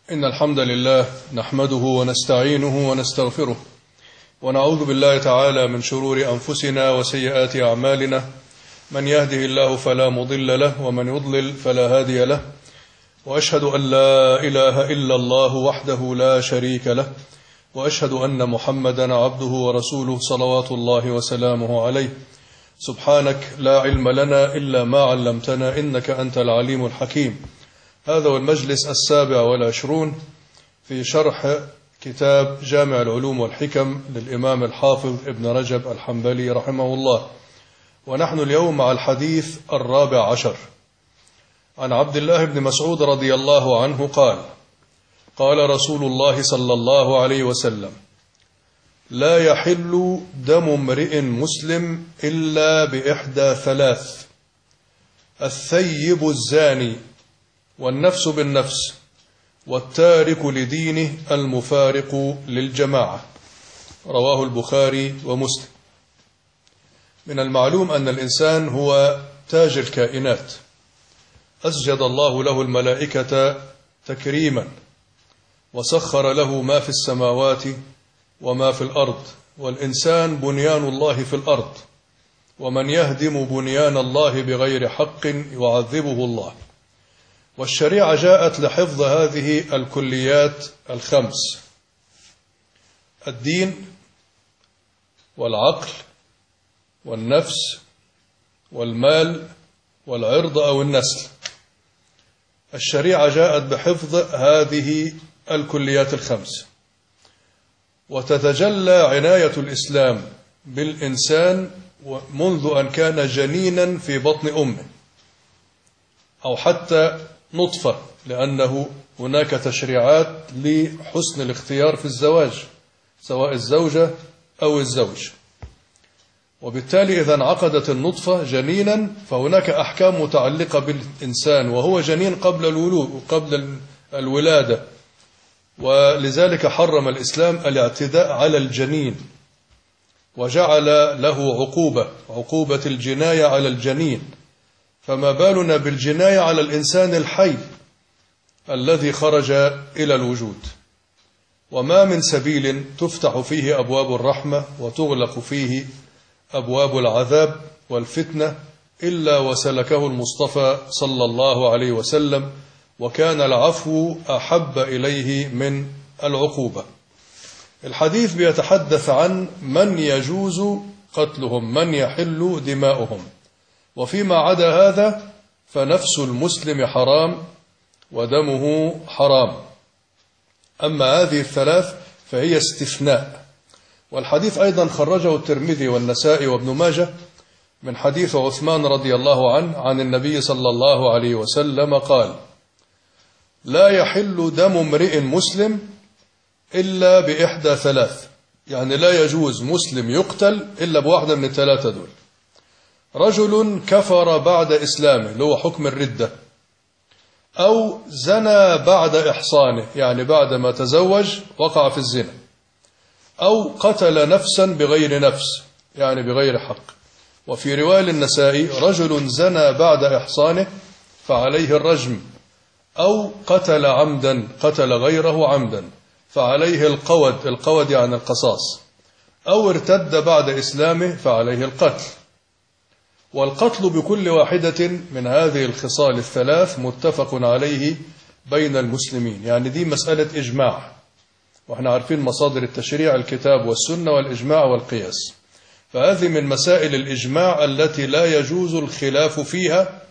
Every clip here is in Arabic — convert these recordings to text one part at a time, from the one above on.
إن الحمد لله نحمده ونستعينه ونستغفره ونعوذ بالله تعالى من شرور أنفسنا وسيئات أعمالنا. من يهده الله فلا مضل له ومن يضلل فلا هادي له، وأشهد أن لا إله إلا الله وحده لا شريك له، وأشهد أن محمدا عبده ورسوله صلوات الله وسلامه عليه. سبحانك لا علم لنا إلا ما علمتنا إنك أنت العليم الحكيم. هذا هو المجلس 27 في شرح كتاب جامع العلوم والحكم للإمام الحافظ ابن رجب الحنبلي رحمه الله، ونحن اليوم مع الحديث 14 عن عبد الله بن مسعود رضي الله عنه قال: قال رسول الله صلى الله عليه وسلم: لا يحل دم امرئ مسلم إلا بإحدى ثلاث: الثيب الزاني، والنفس بالنفس، والتارك لدينه المفارق للجماعة. رواه البخاري ومسلم. من المعلوم أن الإنسان هو تاج الكائنات، أسجد الله له الملائكة تكريما، وسخر له ما في السماوات وما في الأرض، والإنسان بنيان الله في الأرض، ومن يهدم بنيان الله بغير حق يعذبه الله. والشريعة جاءت لحفظ هذه الكليات الخمس: الدين والعقل والنفس والمال والعرض أو النسل. الشريعة جاءت بحفظ هذه الكليات الخمس، وتتجلى عناية الإسلام بالإنسان منذ أن كان جنينا في بطن أمه، أو حتى نطفة، لأنه هناك تشريعات لحسن الاختيار في الزواج، سواء الزوجة أو الزوج. وبالتالي إذا انعقدت النطفة جنينا فهناك أحكام متعلقة بالإنسان وهو جنين قبل الولادة، ولذلك حرم الإسلام الاعتداء على الجنين، وجعل له عقوبة الجناية على الجنين، فما بالنا بالجناية على الإنسان الحي الذي خرج إلى الوجود. وما من سبيل تفتح فيه أبواب الرحمة وتغلق فيه أبواب العذاب والفتنة إلا وسلكه المصطفى صلى الله عليه وسلم، وكان العفو أحب إليه من العقوبة. الحديث بيتحدث عن من يجوز قتلهم، من يحل دماؤهم، وفيما عدا هذا فنفس المسلم حرام ودمه حرام. أما هذه الثلاث فهي استثناء. والحديث أيضا خرجه الترمذي والنسائي وابن ماجه من حديث عثمان رضي الله عنه عن النبي صلى الله عليه وسلم قال: لا يحل دم امرئ مسلم إلا بإحدى ثلاث، يعني لا يجوز مسلم يقتل إلا بواحدة من الثلاثة دول: رجل كفر بعد إسلامه، اللي هو حكم الردة، أو زنى بعد إحصانه، يعني بعد ما تزوج وقع في الزنا، أو قتل نفسا بغير نفس، يعني بغير حق. وفي رواية النسائي: رجل زنى بعد إحصانه فعليه الرجم، أو قتل عمدا، قتل غيره عمدا فعليه القود يعني القصاص، أو ارتد بعد إسلامه فعليه القتل. والقتل بكل واحدة من هذه الخصال الثلاث متفق عليه بين المسلمين، يعني دي مسألة إجماع، وإحنا عارفين مصادر التشريع الكتاب والسنة والإجماع والقياس، فهذه من مسائل الإجماع التي لا يجوز الخلاف فيها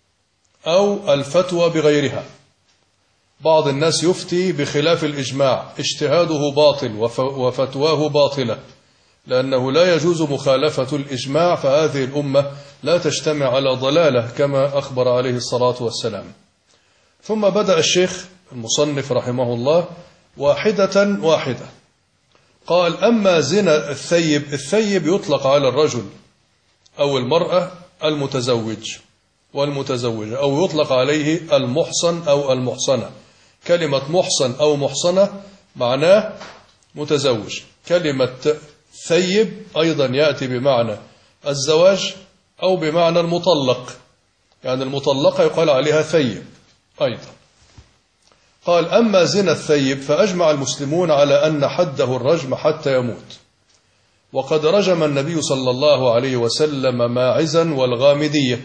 أو الفتوى بغيرها. بعض الناس يفتي بخلاف الإجماع، اجتهاده باطل وفتواه باطلة، لأنه لا يجوز مخالفة الإجماع، فهذه الأمة لا تجتمع على ضلالة كما أخبر عليه الصلاة والسلام. ثم بدأ الشيخ المصنف رحمه الله واحدة واحدة. قال: أما زنا الثيب يطلق على الرجل أو المرأة المتزوج والمتزوجة، أو يطلق عليه المحصن أو المحصنة. كلمة محصن أو محصنة معناه متزوج. كلمة ثيب أيضا يأتي بمعنى الزواج أو بمعنى المطلق، يعني المطلقة يقال عليها ثيب أيضا. قال أما زنا الثيب فأجمع المسلمون على أن حده الرجم حتى يموت، وقد رجم النبي صلى الله عليه وسلم ماعزا والغامدية.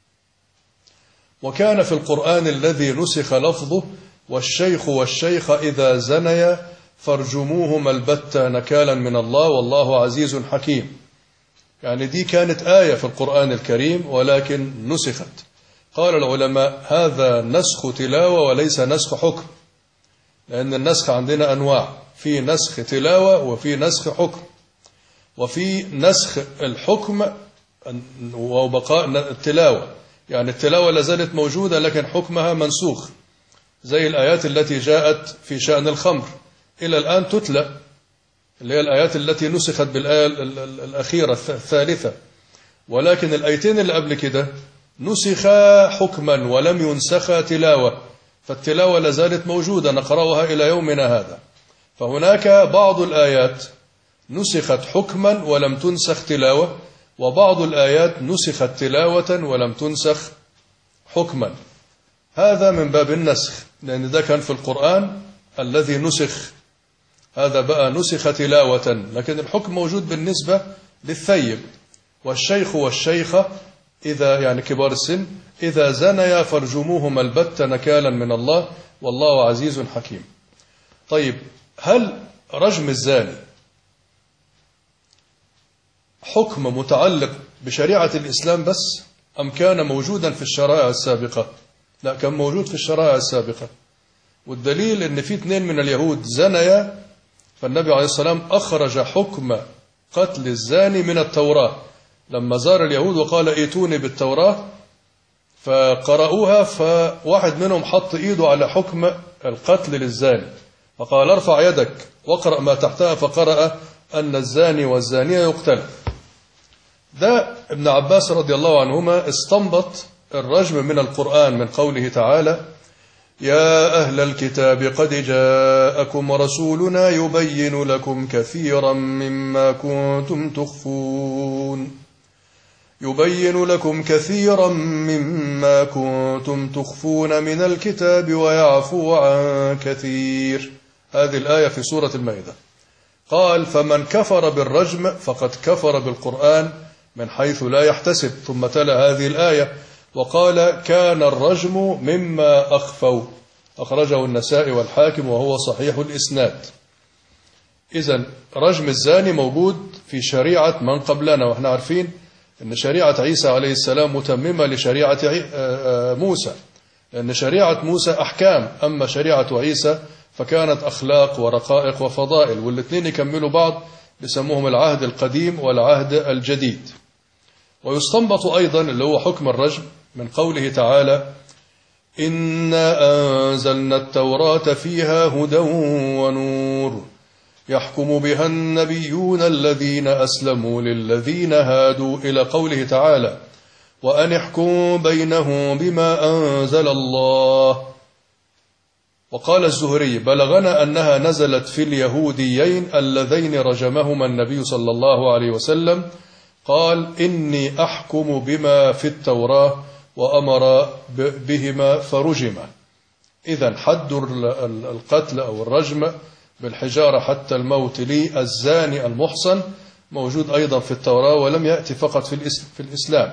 وكان في القرآن الذي نسخ لفظه والشيخ والشيخ إذا زنيا فارجموهما البتة نكالا من الله والله عزيز حكيم. يعني دي كانت آية في القرآن الكريم ولكن نسخت. قال العلماء هذا نسخ تلاوة وليس نسخ حكم، لأن النسخ عندنا أنواع، في نسخ تلاوة وفي نسخ حكم. وفي نسخ الحكم وبقاء التلاوة، يعني التلاوة لازالت موجودة لكن حكمها منسوخ، زي الآيات التي جاءت في شأن الخمر إلى الآن تتلى، اللي هي الآيات التي نسخت بالآية الأخيرة الثالثة. ولكن الآيتين اللي قبل كده نسخا حكما ولم ينسخا تلاوة، فالتلاوة لازالت موجودة نقرأها إلى يومنا هذا. فهناك بعض الآيات نسخت حكما ولم تنسخ تلاوة، وبعض الآيات نسخت تلاوة ولم تنسخ حكما. هذا من باب النسخ، لأن ده كان في القرآن الذي نسخ، هذا بقى نسخ تلاوة، لكن الحكم موجود بالنسبة للثيب. والشيخ والشيخة إذا يعني كبار السن إذا زنيا فارجموهما البتة نكالا من الله والله عزيز حكيم. طيب، هل رجم الزاني حكم متعلق بشريعة الإسلام بس أم كان موجودا في الشرائع السابقة؟ لا، كان موجود في الشرائع السابقة. والدليل أن في 2 من اليهود زنيا، فالنبي عليه السلام أخرج حكم قتل الزاني من التوراة لما زار اليهود وقال ائتوني بالتوراة، فقرأوها، فواحد منهم حط إيده على حكم القتل للزاني فقال ارفع يدك واقرأ ما تحتها، فقرأ أن الزاني والزانية يقتل. ده ابن عباس رضي الله عنهما استنبط الرجم من القرآن من قوله تعالى يا أهل الكتاب قد جاءكم رسولنا يبين لكم كثيرا مما كنتم تخفون من الكتاب ويعفو عن كثير. هذه الآية في سورة المائدة. قال فمن كفر بالرجم فقد كفر بالقرآن من حيث لا يحتسب، ثم تلا هذه الآية وقال كان الرجم مما أخفوا، أخرجه النسائي والحاكم وهو صحيح الإسناد. إذن رجم الزاني موجود في شريعة من قبلنا، وإحنا عارفين أن شريعة عيسى عليه السلام متممة لشريعة موسى، لأن شريعة موسى أحكام، أما شريعة عيسى فكانت أخلاق ورقائق وفضائل، والاثنين يكملوا بعض، بسموهم العهد القديم والعهد الجديد. ويستنبط أيضا اللي هو حكم الرجم من قوله تعالى إنا أنزلنا التوراة فيها هدى ونور يحكم بها النبيون الذين أسلموا للذين هادوا، إلى قوله تعالى وأن احكم بينهم بما أنزل الله. وقال الزهري بلغنا أنها نزلت في اليهوديين اللذين رجمهما النبي صلى الله عليه وسلم، قال إني أحكم بما في التوراة وأمر بهما فرجما. إذن حد القتل أو الرجم بالحجارة حتى الموت للزاني المحصن موجود أيضا في التوراة، ولم يأتي فقط في الإسلام.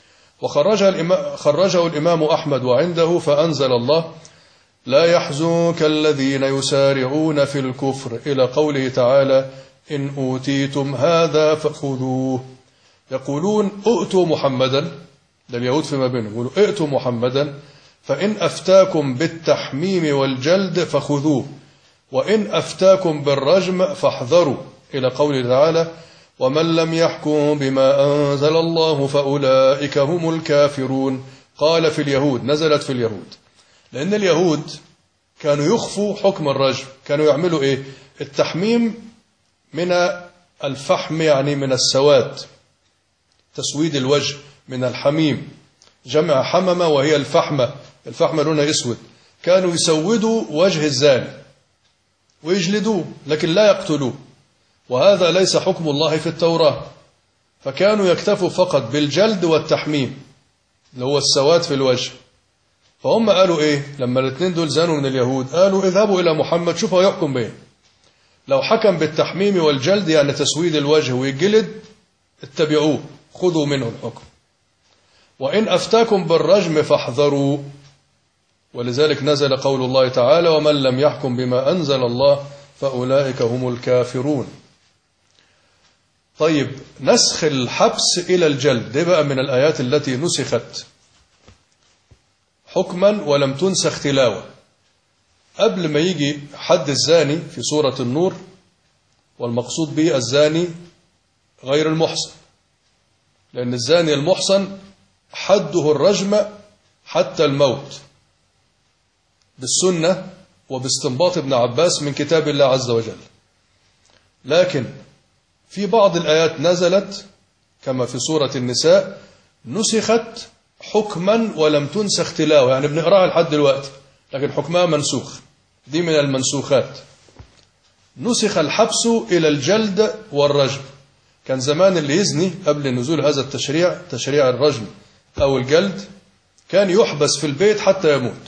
وخرجه الإمام أحمد وعنده فأنزل الله لا يحزنك الذين يسارعون في الكفر، إلى قوله تعالى إن أوتيتم هذا فخذوه. يقولون ائتوا محمدا، ده اليهود فيما بينهم يقولوا ائتوا محمدا فإن أفتاكم بالتحميم والجلد فخذوه وإن أفتاكم بالرجم فاحذروا، إلى قوله تعالى ومن لم يحكم بما أنزل الله فأولئك هم الكافرون. قال في اليهود، نزلت في اليهود، لأن اليهود كانوا يخفوا حكم الرجم، كانوا يعملوا إيه؟ التحميم من الفحم، يعني من السواد، تسويد الوجه، من الحميم، جمع حممة وهي الفحمة، الفحمة لونها أسود. كانوا يسودوا وجه الزاني ويجلدوه لكن لا يقتلوه، وهذا ليس حكم الله في التوراة، فكانوا يكتفوا فقط بالجلد والتحميم اللي هو السواد في الوجه. فهم قالوا إيه لما الاثنين دول زانوا من اليهود؟ قالوا اذهبوا إلى محمد شوفوا يحكم بيه، لو حكم بالتحميم والجلد يعني تسويد الوجه ويجلد اتبعوه خذوا منه الحكم، وإن أفتاكم بالرجم فاحذروا. ولذلك نزل قول الله تعالى ومن لم يحكم بما أنزل الله فأولئك هم الكافرون. طيب نسخ الحبس إلى الجلد دي بقى من الآيات التي نسخت حكما ولم تنسخ تلاوة. قبل ما يجي حد الزاني في سورة النور، والمقصود به الزاني غير المحصن، لأن الزاني المحصن حده الرجم حتى الموت بالسنة وباستنباط ابن عباس من كتاب الله عز وجل. لكن في بعض الآيات نزلت كما في سورة النساء نسخت حكما ولم تنسخ تلاوة، يعني بنقراها لحد دلوقتي لكن حكمها منسوخ، دي من المنسوخات. نسخ الحبس إلى الجلد والرجم. كان زمان اللي يزني قبل نزول هذا التشريع، تشريع الرجم أو الجلد، كان يحبس في البيت حتى يموت.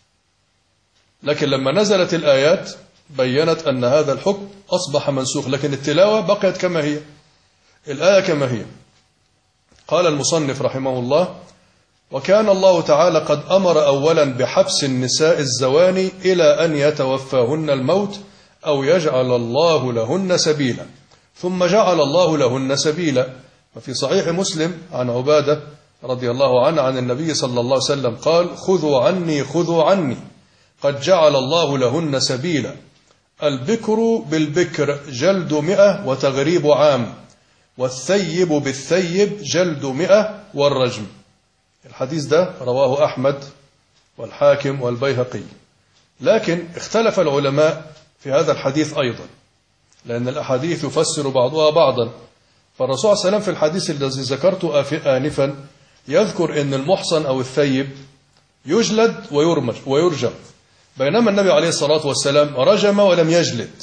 لكن لما نزلت الآيات بيّنت أن هذا الحكم أصبح منسوخ، لكن التلاوة بقيت كما هي، الآية كما هي. قال المصنف رحمه الله وكان الله تعالى قد أمر أولا بحبس النساء الزواني إلى أن يتوفاهن الموت أو يجعل الله لهن سبيلا، ثم جعل الله لهن سبيلا. وفي صحيح مسلم عن عبادة رضي الله عنه عن النبي صلى الله عليه وسلم قال خذوا عني خذوا عني قد جعل الله لهن سبيلا، البكر بالبكر جلد 100 وتغريب عام، والثيب بالثيب جلد 100 والرجم. الحديث ده رواه أحمد والحاكم والبيهقي. لكن اختلف العلماء في هذا الحديث أيضا، لأن الأحاديث يفسر بعضها بعضا. فالرسول صلى الله عليه وسلم في الحديث الذي ذكرته آنفا يذكر أن المحصن أو الثيب يجلد ويرجم، بينما النبي عليه الصلاة والسلام رجم ولم يجلد.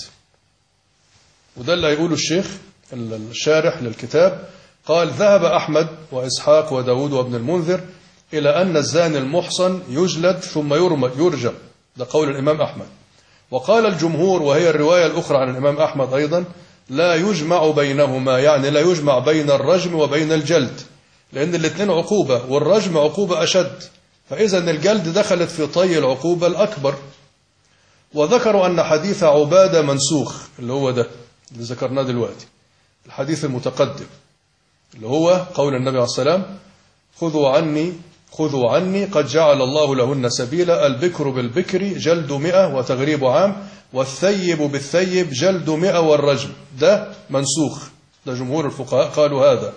وده اللي هيقوله الشيخ الشارح للكتاب، قال ذهب أحمد وإسحاق وداود وابن المنذر إلى أن الزاني المحصن يجلد ثم يرجم، ده قول الإمام أحمد. وقال الجمهور وهي الرواية الأخرى عن الإمام أحمد أيضا لا يجمع بينهما، يعني لا يجمع بين الرجم وبين الجلد، لأن الاثنين عقوبة والرجم عقوبة أشد، فإذا الجلد دخلت في طي العقوبة الأكبر. وذكروا أن حديث عبادة منسوخ، اللي هو ده اللي ذكرناه دلوقتي، الحديث المتقدم اللي هو قول النبي عليه السلام خذوا عني قد جعل الله لهن سبيلا، البكر بالبكر جلد 100 وتغريب عام، والثيب بالثيب جلد 100 والرجم. ده منسوخ، ده جمهور الفقهاء قالوا هذا.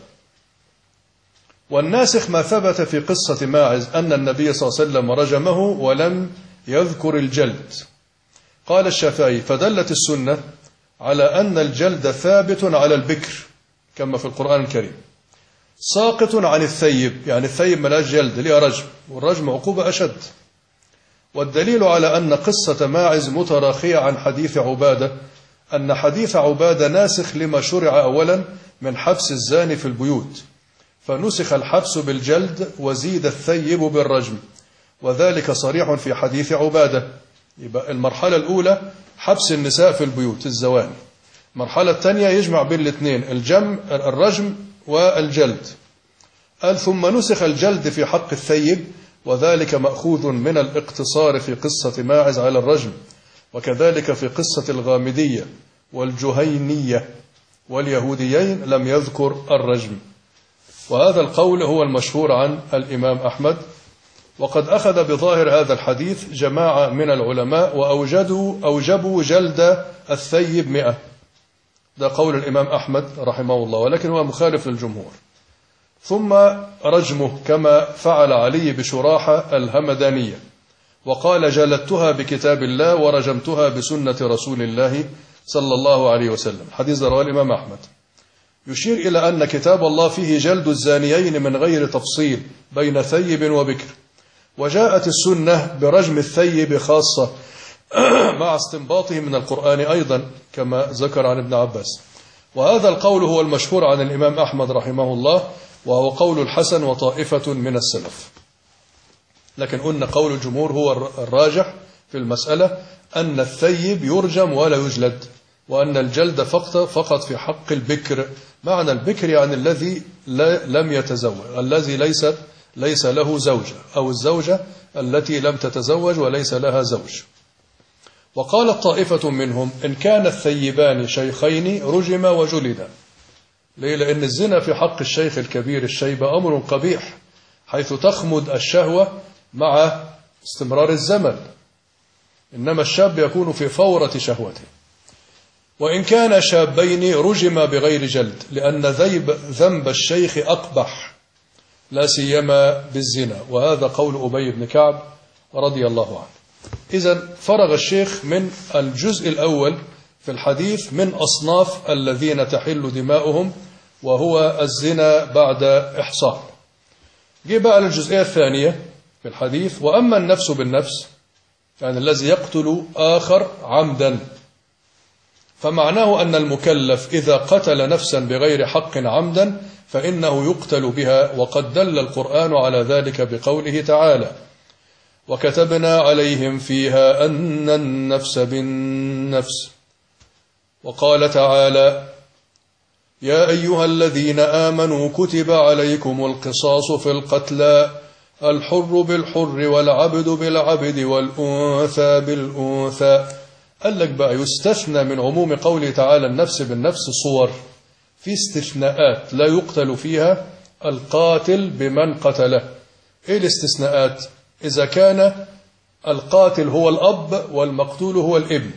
والناسخ ما ثبت في قصة ماعز أن النبي صلى الله عليه وسلم رجمه ولم يذكر الجلد. قال الشافعي فدلت السنة على أن الجلد ثابت على البكر كما في القرآن الكريم، ساقط عن الثيب، يعني الثيب ملاش جلد ليه رجم، والرجم عقوبة أشد. والدليل على أن قصة ماعز متراخية عن حديث عبادة أن حديث عبادة ناسخ لما شرع أولا من حبس الزاني في البيوت، فنسخ الحبس بالجلد وزيد الثيب بالرجم، وذلك صريح في حديث عبادة. يبقى المرحلة الأولى حبس النساء في البيوت الزواني، المرحلة الثانية يجمع بين الاثنين الرجم والجلد. قال ثم نسخ الجلد في حق الثيب، وذلك مأخوذ من الاقتصار في قصة ماعز على الرجم، وكذلك في قصة الغامدية والجهينية واليهوديين لم يذكر الرجم. وهذا القول هو المشهور عن الإمام أحمد. وقد أخذ بظاهر هذا الحديث جماعة من العلماء وأوجبوا جلد الثيب 100، ده قول الإمام أحمد رحمه الله، ولكن هو مخالف للجمهور. ثم رجمه كما فعل علي بشراحة الهمدانية، وقال جلدتها بكتاب الله ورجمتها بسنة رسول الله صلى الله عليه وسلم. حديث رواه الإمام أحمد يشير إلى أن كتاب الله فيه جلد الزانيين من غير تفصيل بين ثيب وبكر، وجاءت السنة برجم الثيب خاصة مع استنباطه من القرآن أيضا كما ذكر عن ابن عباس. وهذا القول هو المشهور عن الإمام أحمد رحمه الله، وهو قول الحسن وطائفة من السلف. لكن قلنا قول الجمهور هو الراجح في المسألة، أن الثيب يرجم ولا يجلد، وأن الجلد فقط في حق البكر. معنى البكر يعني الذي لم يتزوج، الذي ليس له زوجة، أو الزوجة التي لم تتزوج وليس لها زوج. وقال طائفة منهم إن كان الثيبان شيخين رجم وجلدا. ليه؟ لأن الزنا في حق الشيخ الكبير الشيبة أمر قبيح، حيث تخمد الشهوة مع استمرار الزمن، إنما الشاب يكون في فورة شهوته. وإن كان شابين رجم بغير جلد، لأن ذنب الشيخ أقبح لا سيما بالزنا، وهذا قول أبي بن كعب رضي الله عنه. إذن فرغ الشيخ من الجزء الأول في الحديث من أصناف الذين تحل دماؤهم، وهو الزنا بعد إحصان. جه بقى للجزئية الثانية في الحديث، وأما النفس بالنفس، يعني الذي يقتل آخر عمدا، فمعناه أن المكلف إذا قتل نفسا بغير حق عمدا فإنه يقتل بها، وقد دل القرآن على ذلك بقوله تعالى وكتبنا عليهم فيها أن النفس بالنفس. وقال تعالى يا أيها الذين آمنوا كتب عليكم القصاص في القتلى الحر بالحر والعبد بالعبد والأنثى بالأنثى. قال لك بقى يستثنى من عموم قوله تعالى النفس بالنفس صور، في استثناءات لا يقتل فيها القاتل بمن قتله. ايه الاستثناءات؟ إذا كان القاتل هو الأب والمقتول هو الابن،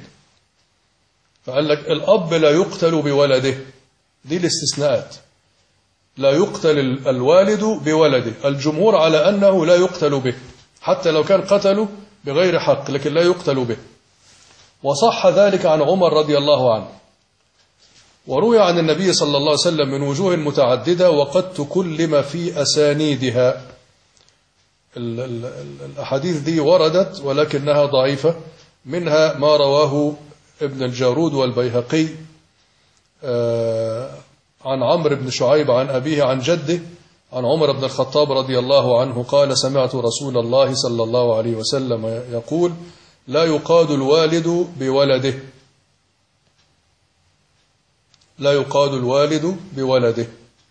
فقال لك الأب لا يقتل بولده، دي الاستثناءات. لا يقتل الوالد بولده، الجمهور على أنه لا يقتل به حتى لو كان قتله بغير حق، لكن لا يقتل به. وصح ذلك عن عمر رضي الله عنه، وروي عن النبي صلى الله عليه وسلم من وجوه متعددة وقد تكلم في أسانيدها. الأحاديث دي وردت ولكنها ضعيفة، منها ما رواه ابن الجارود والبيهقي عن عمرو بن شعيب عن أبيه عن جده عن عمر بن الخطاب رضي الله عنه قال سمعت رسول الله صلى الله عليه وسلم يقول لا يقاد الوالد بولده، لا يقاد الوالد بولده،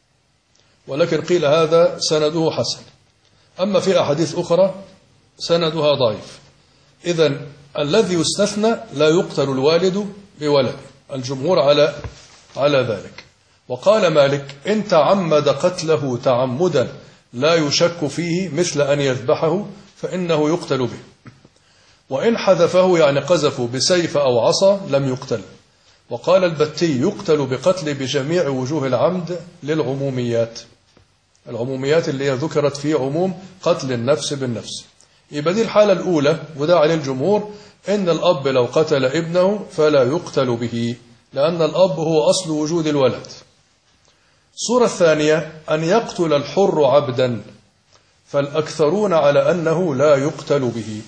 ولكن قيل هذا سنده حسن. أما في أحاديث أخرى سندها ضعيف. إذن الذي يستثنى لا يقتل الوالد بولده، الجمهور على ذلك. وقال مالك إن تعمد قتله تعمدا لا يشك فيه مثل أن يذبحه فإنه يقتل به، وإن حذفه يعني قذفه بسيف أو عصا لم يقتل. وقال البتي يقتل بقتل بجميع وجوه العمد للعموميات، العموميات اللي هي ذكرت في عموم قتل النفس بالنفس. يبقى دي الحالة الأولى، وده عليه الجمهور، إن الأب لو قتل ابنه فلا يقتل به، لأن الأب هو أصل وجود الولد. الصورة الثانية أن يقتل الحر عبدا، فالأكثرون على أنه لا يقتل به.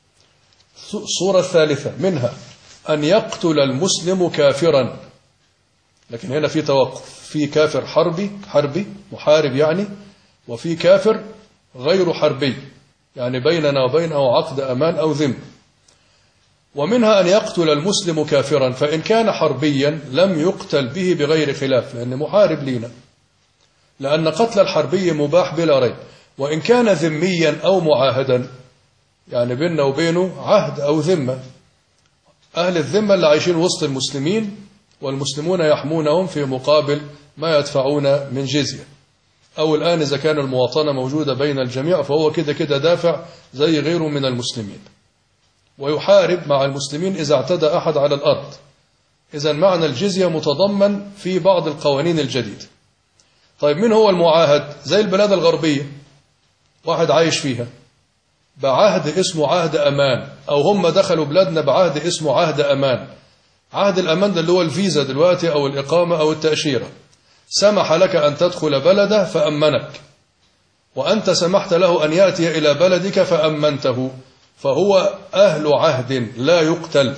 الصورة الثالثة منها أن يقتل المسلم كافرا، لكن هنا في توقف، في كافر حربي محارب يعني، وفي كافر غير حربي يعني بيننا وبينه عقد أمان أو ذمة. ومنها أن يقتل المسلم كافرا، فإن كان حربيا لم يقتل به بغير خلاف، لأنه محارب لينا، لأن قتل الحربي مباح بلا ريب. وإن كان ذميا أو معاهدا، يعني بيننا وبينه عهد أو ذمة، أهل الذمة اللي عايشين وسط المسلمين والمسلمون يحمونهم في مقابل ما يدفعون من جزية، أو الآن إذا كان المواطنة موجودة بين الجميع فهو كده دافع زي غيره من المسلمين، ويحارب مع المسلمين إذا اعتدى أحد على الأرض. إذن معنى الجزية متضمن في بعض القوانين الجديدة. طيب من هو المعاهد؟ زي البلاد الغربية، واحد عايش فيها بعهد اسمه عهد أمان، أو هم دخلوا بلادنا بعهد اسمه عهد أمان. عهد الأمان ده اللي هو الفيزا دلوقتي أو الإقامة أو التأشيرة، سمح لك أن تدخل بلده فأمنك، وأنت سمحت له أن يأتي إلى بلدك فأمنته، فهو أهل عهد لا يقتل،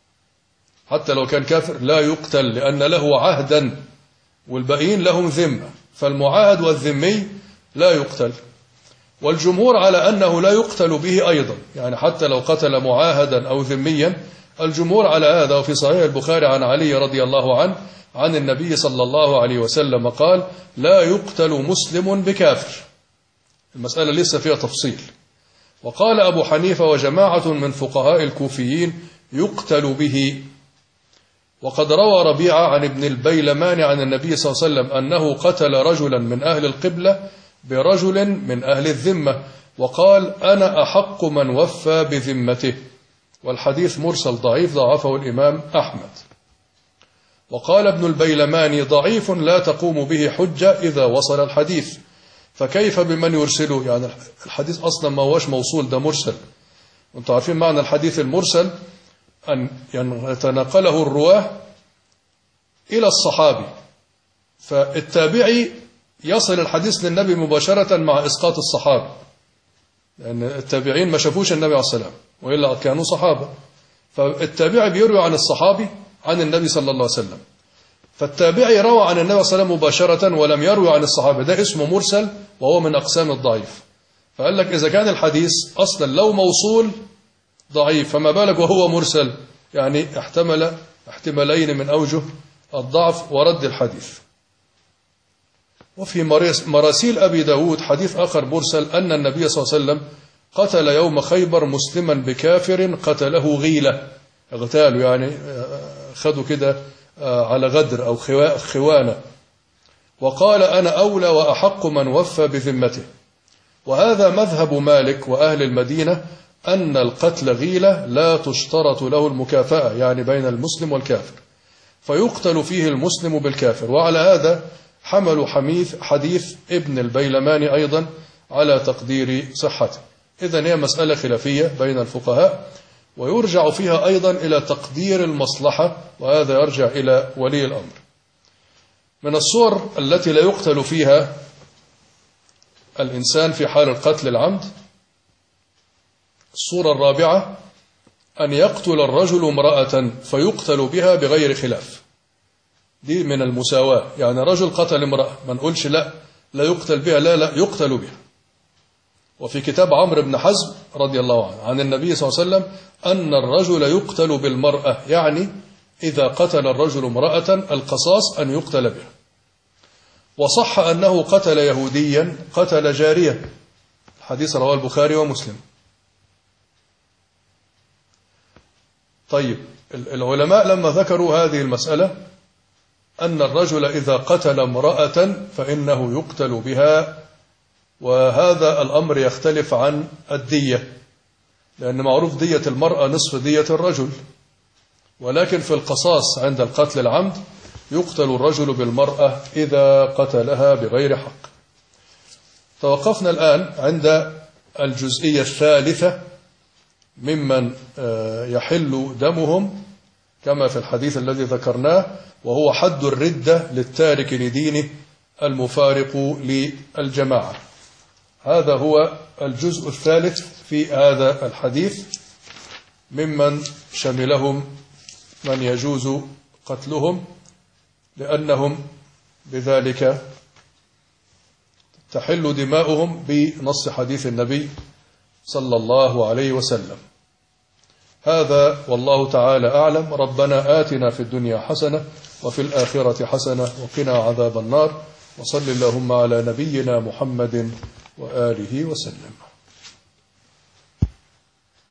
حتى لو كان كافر لا يقتل، لأن له عهدا والباقيين لهم ذمة، فالمعاهد والذمي لا يقتل. والجمهور على أنه لا يقتل به أيضا، يعني حتى لو قتل معاهدا أو ذميا الجمهور على هذا. وفي صحيح البخاري عن علي رضي الله عنه عن النبي صلى الله عليه وسلم قال: لا يقتل مسلم بكافر. المسألة لسه فيها تفصيل. وقال أبو حنيفة وجماعة من فقهاء الكوفيين: يقتل به. وقد روى ربيعة عن ابن البيلمان عن النبي صلى الله عليه وسلم أنه قتل رجلا من أهل القبلة برجل من أهل الذمة، وقال: أنا أحق من وفى بذمته. والحديث مرسل ضعيف ضعفه الإمام أحمد. وقال ابن البيلماني: ضعيف لا تقوم به حجة إذا وصل الحديث، فكيف بمن يرسله؟ يعني الحديث أصلا ما هوش موصول، ده مرسل. وانتم عارفين معنى الحديث المرسل أن يتنقله الرواه إلى الصحابي، فالتابعي يصل الحديث للنبي مباشرة مع إسقاط الصحابي، لأن التابعين ما شافوش النبي عليه السلام وإلا كانوا صحابة، فالتابعي بيروي عن الصحابي عن النبي صلى الله عليه وسلم، فالتابعي روى عن النبي صلى الله عليه وسلم مباشرة ولم يروي عن الصحابة، ده اسمه مرسل وهو من أقسام الضعيف. فقال لك إذا كان الحديث أصلا لو موصول ضعيف، فما بالك وهو مرسل، يعني احتمل احتمالين من أوجه الضعف ورد الحديث. وفي مراسيل أبي داود حديث آخر مرسل أن النبي صلى الله عليه وسلم قتل يوم خيبر مسلما بكافر قتله غيلة، اغتالوا يعني خدوا كده على غدر أو خوانة، وقال: أنا أولى وأحق من وفى بذمته. وهذا مذهب مالك وأهل المدينة أن القتل غيلة لا تشترط له المكافأة، يعني بين المسلم والكافر، فيقتل فيه المسلم بالكافر. وعلى هذا حملوا حديث ابن البيلماني أيضا على تقدير صحته. إذن هي مسألة خلافية بين الفقهاء، ويرجع فيها أيضا إلى تقدير المصلحة، وهذا يرجع إلى ولي الأمر. من الصور التي لا يقتل فيها الإنسان في حال القتل العمد: الصورة الرابعة أن يقتل الرجل امرأة فيقتل بها بغير خلاف. دي من المساواة، يعني رجل قتل امرأة ما نقولش لا يقتل بها، لا يقتل بها. وفي كتاب عمرو بن حزم رضي الله عنه عن النبي صلى الله عليه وسلم أن الرجل يقتل بالمرأة، يعني إذا قتل الرجل امرأة القصاص أن يقتل بها. وصح أنه قتل يهوديا قتل جارية، الحديث رواه البخاري ومسلم. طيب، العلماء لما ذكروا هذه المسألة أن الرجل إذا قتل امرأة فإنه يقتل بها، وهذا الأمر يختلف عن الدية، لأن معروف دية المرأة نصف دية الرجل، ولكن في القصاص عند القتل العمد يقتل الرجل بالمرأة إذا قتلها بغير حق. توقفنا الآن عند الجزئية الثالثة ممن يحل دمهم كما في الحديث الذي ذكرناه، وهو حد الردة للتارك لدينه المفارق للجماعة. هذا هو الجزء الثالث في هذا الحديث، ممن شملهم من يجوز قتلهم لأنهم بذلك تحل دماؤهم بنص حديث النبي صلى الله عليه وسلم. هذا والله تعالى أعلم. ربنا آتنا في الدنيا حسنة وفي الآخرة حسنة وقنا عذاب النار، وصل اللهم على نبينا محمد وآله وسلم.